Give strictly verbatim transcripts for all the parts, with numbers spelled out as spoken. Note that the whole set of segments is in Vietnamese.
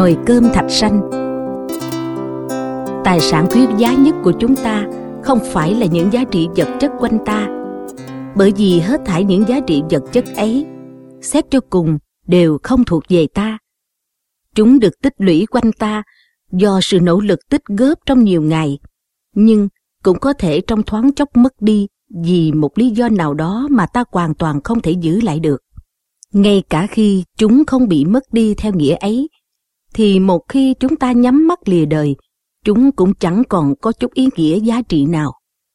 Nồi cơm thạch sanh. Tài sản quý giá nhất của chúng ta không phải là những giá trị vật chất quanh ta, bởi vì hết thảy những giá trị vật chất ấy, xét cho cùng, đều không thuộc về ta. Chúng được tích lũy quanh ta do sự nỗ lực tích góp trong nhiều ngày, nhưng cũng có thể trong thoáng chốc mất đi vì một lý do nào đó mà ta hoàn toàn không thể giữ lại được. Ngay cả khi chúng không bị mất đi theo nghĩa ấy, thì một khi chúng ta nhắm mắt lìa đời, chúng cũng chẳng còn có chút ý nghĩa giá trị nào.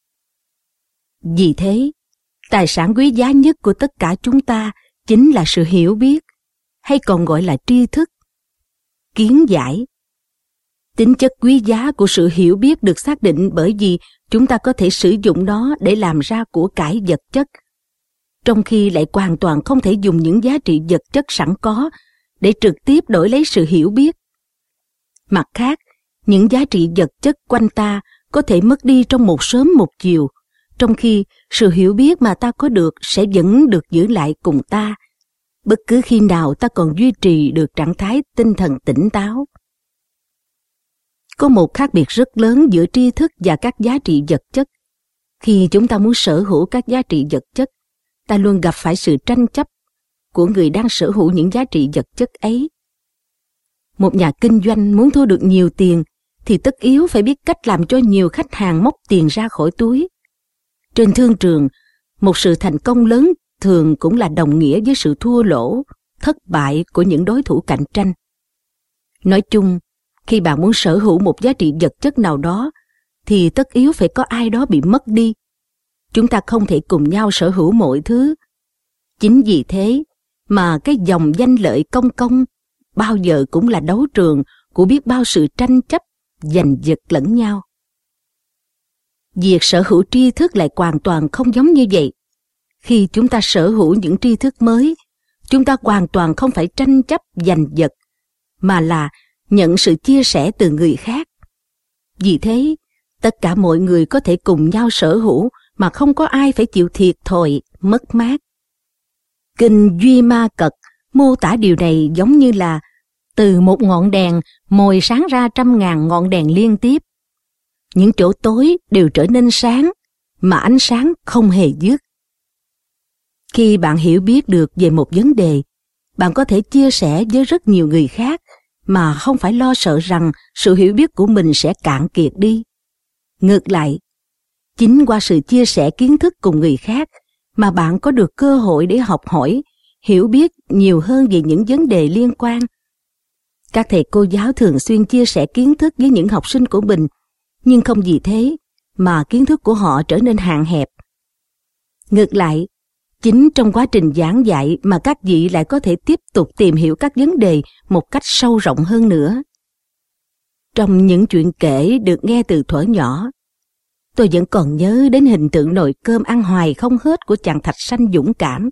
Vì thế, tài sản quý giá nhất của tất cả chúng ta chính là sự hiểu biết, hay còn gọi là tri thức, kiến giải. Tính chất quý giá của sự hiểu biết được xác định bởi vì chúng ta có thể sử dụng nó để làm ra của cải vật chất, trong khi lại hoàn toàn không thể dùng những giá trị vật chất sẵn có để trực tiếp đổi lấy sự hiểu biết. Mặt khác, những giá trị vật chất quanh ta có thể mất đi trong một sớm một chiều, trong khi sự hiểu biết mà ta có được sẽ vẫn được giữ lại cùng ta, bất cứ khi nào ta còn duy trì được trạng thái tinh thần tỉnh táo. Có một khác biệt rất lớn giữa tri thức và các giá trị vật chất. Khi chúng ta muốn sở hữu các giá trị vật chất, ta luôn gặp phải sự tranh chấp của người đang sở hữu những giá trị vật chất ấy. Một nhà kinh doanh muốn thu được nhiều tiền thì tất yếu phải biết cách làm cho nhiều khách hàng móc tiền ra khỏi túi. Trên thương trường, một sự thành công lớn thường cũng là đồng nghĩa với sự thua lỗ, thất bại của những đối thủ cạnh tranh. Nói chung, khi bạn muốn sở hữu một giá trị vật chất nào đó, thì tất yếu phải có ai đó bị mất đi. Chúng ta không thể cùng nhau sở hữu mọi thứ. Chính vì thế mà cái dòng danh lợi công công bao giờ cũng là đấu trường của biết bao sự tranh chấp, giành giật lẫn nhau. Việc sở hữu tri thức lại hoàn toàn không giống như vậy. Khi chúng ta sở hữu những tri thức mới, chúng ta hoàn toàn không phải tranh chấp giành giật, mà là nhận sự chia sẻ từ người khác. Vì thế, tất cả mọi người có thể cùng nhau sở hữu mà không có ai phải chịu thiệt thòi, mất mát. Kinh Duy Ma Cật mô tả điều này giống như là từ một ngọn đèn mồi sáng ra trăm ngàn ngọn đèn liên tiếp. Những chỗ tối đều trở nên sáng, mà ánh sáng không hề dứt. Khi bạn hiểu biết được về một vấn đề, bạn có thể chia sẻ với rất nhiều người khác mà không phải lo sợ rằng sự hiểu biết của mình sẽ cạn kiệt đi. Ngược lại, chính qua sự chia sẻ kiến thức cùng người khác mà bạn có được cơ hội để học hỏi, hiểu biết nhiều hơn về những vấn đề liên quan. Các thầy cô giáo thường xuyên chia sẻ kiến thức với những học sinh của mình, nhưng không vì thế mà kiến thức của họ trở nên hạn hẹp. Ngược lại, chính trong quá trình giảng dạy mà các vị lại có thể tiếp tục tìm hiểu các vấn đề một cách sâu rộng hơn nữa. Trong những chuyện kể được nghe từ thuở nhỏ, tôi vẫn còn nhớ đến hình tượng nồi cơm ăn hoài không hết của chàng thạch sanh dũng cảm.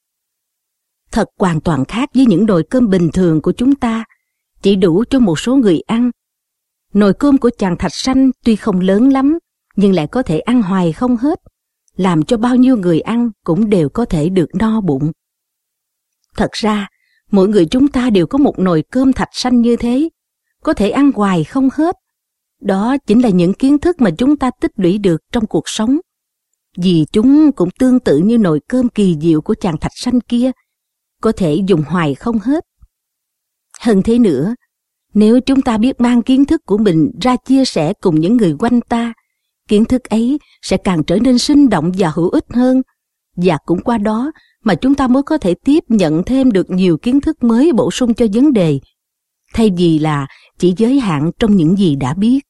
Thật hoàn toàn khác với những nồi cơm bình thường của chúng ta, chỉ đủ cho một số người ăn. Nồi cơm của chàng thạch sanh tuy không lớn lắm, nhưng lại có thể ăn hoài không hết, làm cho bao nhiêu người ăn cũng đều có thể được no bụng. Thật ra, mỗi người chúng ta đều có một nồi cơm thạch sanh như thế, có thể ăn hoài không hết. Đó chính là những kiến thức mà chúng ta tích lũy được trong cuộc sống, vì chúng cũng tương tự như nồi cơm kỳ diệu của chàng thạch sanh kia, có thể dùng hoài không hết. Hơn thế nữa, nếu chúng ta biết mang kiến thức của mình ra chia sẻ cùng những người quanh ta, kiến thức ấy sẽ càng trở nên sinh động và hữu ích hơn, và cũng qua đó mà chúng ta mới có thể tiếp nhận thêm được nhiều kiến thức mới bổ sung cho vấn đề, thay vì là chỉ giới hạn trong những gì đã biết.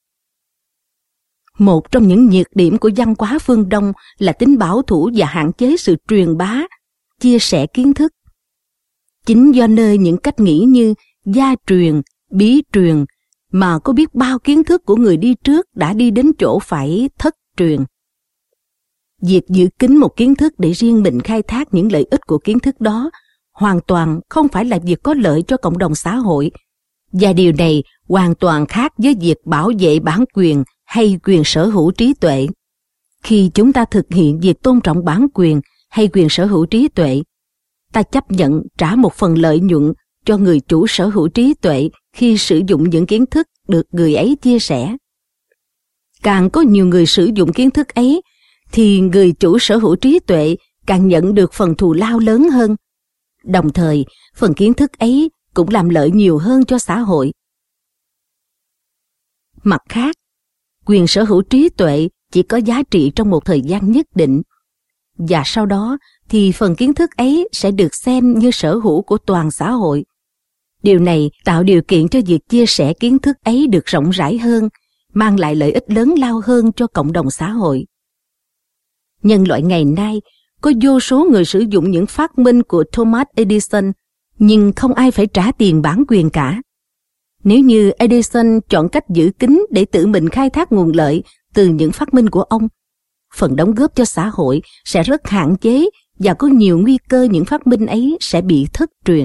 Một trong những nhược điểm của văn hóa phương Đông là tính bảo thủ và hạn chế sự truyền bá, chia sẻ kiến thức. Chính do nơi những cách nghĩ như gia truyền, bí truyền mà có biết bao kiến thức của người đi trước đã đi đến chỗ phải thất truyền. Việc giữ kín một kiến thức để riêng mình khai thác những lợi ích của kiến thức đó hoàn toàn không phải là việc có lợi cho cộng đồng xã hội, và điều này hoàn toàn khác với việc bảo vệ bản quyền hay quyền sở hữu trí tuệ. Khi chúng ta thực hiện việc tôn trọng bản quyền hay quyền sở hữu trí tuệ, ta chấp nhận trả một phần lợi nhuận cho người chủ sở hữu trí tuệ khi sử dụng những kiến thức được người ấy chia sẻ. Càng có nhiều người sử dụng kiến thức ấy, thì người chủ sở hữu trí tuệ càng nhận được phần thù lao lớn hơn. Đồng thời, phần kiến thức ấy cũng làm lợi nhiều hơn cho xã hội. Mặt khác, quyền sở hữu trí tuệ chỉ có giá trị trong một thời gian nhất định, và sau đó thì phần kiến thức ấy sẽ được xem như sở hữu của toàn xã hội. Điều này tạo điều kiện cho việc chia sẻ kiến thức ấy được rộng rãi hơn, mang lại lợi ích lớn lao hơn cho cộng đồng xã hội. Nhân loại ngày nay, có vô số người sử dụng những phát minh của Thomas Edison, nhưng không ai phải trả tiền bản quyền cả. Nếu như Edison chọn cách giữ kín để tự mình khai thác nguồn lợi từ những phát minh của ông, phần đóng góp cho xã hội sẽ rất hạn chế và có nhiều nguy cơ những phát minh ấy sẽ bị thất truyền.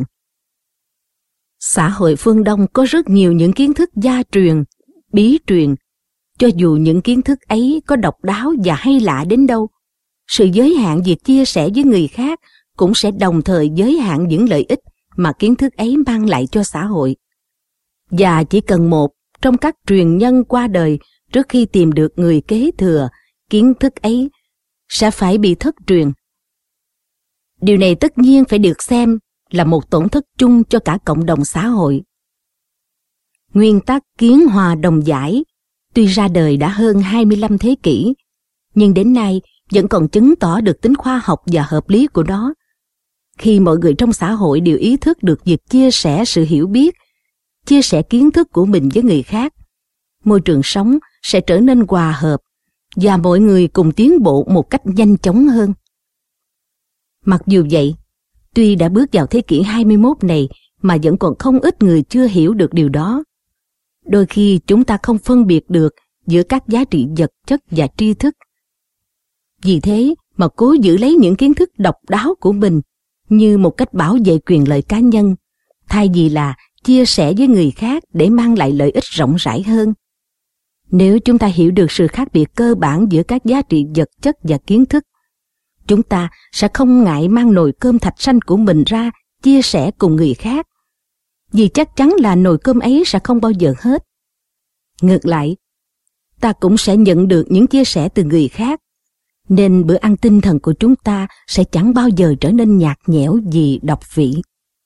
Xã hội phương Đông có rất nhiều những kiến thức gia truyền, bí truyền. Cho dù những kiến thức ấy có độc đáo và hay lạ đến đâu, sự giới hạn việc chia sẻ với người khác cũng sẽ đồng thời giới hạn những lợi ích mà kiến thức ấy mang lại cho xã hội. Và chỉ cần một trong các truyền nhân qua đời trước khi tìm được người kế thừa, kiến thức ấy sẽ phải bị thất truyền. Điều này tất nhiên phải được xem là một tổn thất chung cho cả cộng đồng xã hội. Nguyên tắc kiến hòa đồng giải tuy ra đời đã hơn hai mươi lăm thế kỷ, nhưng đến nay vẫn còn chứng tỏ được tính khoa học và hợp lý của nó. Khi mọi người trong xã hội đều ý thức được việc chia sẻ sự hiểu biết, chia sẻ kiến thức của mình với người khác, môi trường sống sẽ trở nên hòa hợp và mọi người cùng tiến bộ một cách nhanh chóng hơn. Mặc dù vậy, tuy đã bước vào thế kỷ hai mươi mốt này mà vẫn còn không ít người chưa hiểu được điều đó. Đôi khi chúng ta không phân biệt được giữa các giá trị vật chất và tri thức. Vì thế mà cố giữ lấy những kiến thức độc đáo của mình như một cách bảo vệ quyền lợi cá nhân, thay vì là chia sẻ với người khác để mang lại lợi ích rộng rãi hơn. Nếu chúng ta hiểu được sự khác biệt cơ bản giữa các giá trị vật chất và kiến thức, chúng ta sẽ không ngại mang nồi cơm thạch xanh của mình ra chia sẻ cùng người khác, vì chắc chắn là nồi cơm ấy sẽ không bao giờ hết. Ngược lại, ta cũng sẽ nhận được những chia sẻ từ người khác, nên bữa ăn tinh thần của chúng ta sẽ chẳng bao giờ trở nên nhạt nhẽo vì độc vị.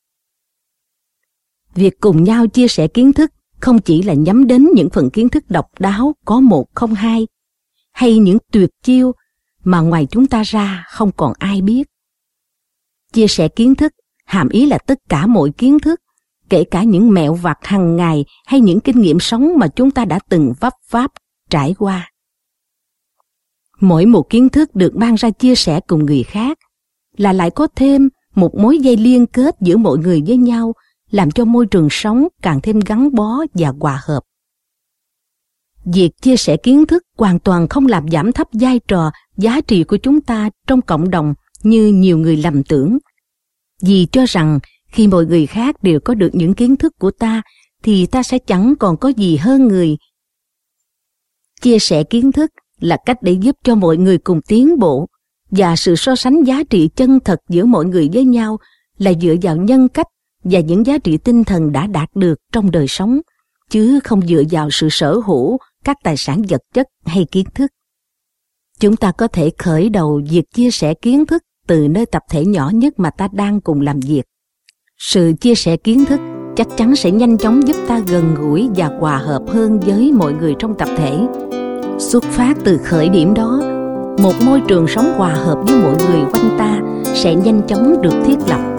Việc cùng nhau chia sẻ kiến thức không chỉ là nhắm đến những phần kiến thức độc đáo có một không hai, hay những tuyệt chiêu mà ngoài chúng ta ra không còn ai biết. Chia sẻ kiến thức hàm ý là tất cả mọi kiến thức, kể cả những mẹo vặt hàng ngày hay những kinh nghiệm sống mà chúng ta đã từng vấp váp trải qua. Mỗi một kiến thức được mang ra chia sẻ cùng người khác là lại có thêm một mối dây liên kết giữa mọi người với nhau, làm cho môi trường sống càng thêm gắn bó và hòa hợp. Việc chia sẻ kiến thức hoàn toàn không làm giảm thấp vai trò, giá trị của chúng ta trong cộng đồng như nhiều người lầm tưởng. Vì cho rằng khi mọi người khác đều có được những kiến thức của ta, thì ta sẽ chẳng còn có gì hơn người. Chia sẻ kiến thức là cách để giúp cho mọi người cùng tiến bộ, và sự so sánh giá trị chân thật giữa mọi người với nhau là dựa vào nhân cách và những giá trị tinh thần đã đạt được trong đời sống, chứ không dựa vào sự sở hữu các tài sản vật chất hay kiến thức. Chúng ta có thể khởi đầu việc chia sẻ kiến thức từ nơi tập thể nhỏ nhất mà ta đang cùng làm việc. Sự chia sẻ kiến thức chắc chắn sẽ nhanh chóng giúp ta gần gũi và hòa hợp hơn với mọi người trong tập thể. Xuất phát từ khởi điểm đó, một môi trường sống hòa hợp với mọi người quanh ta sẽ nhanh chóng được thiết lập.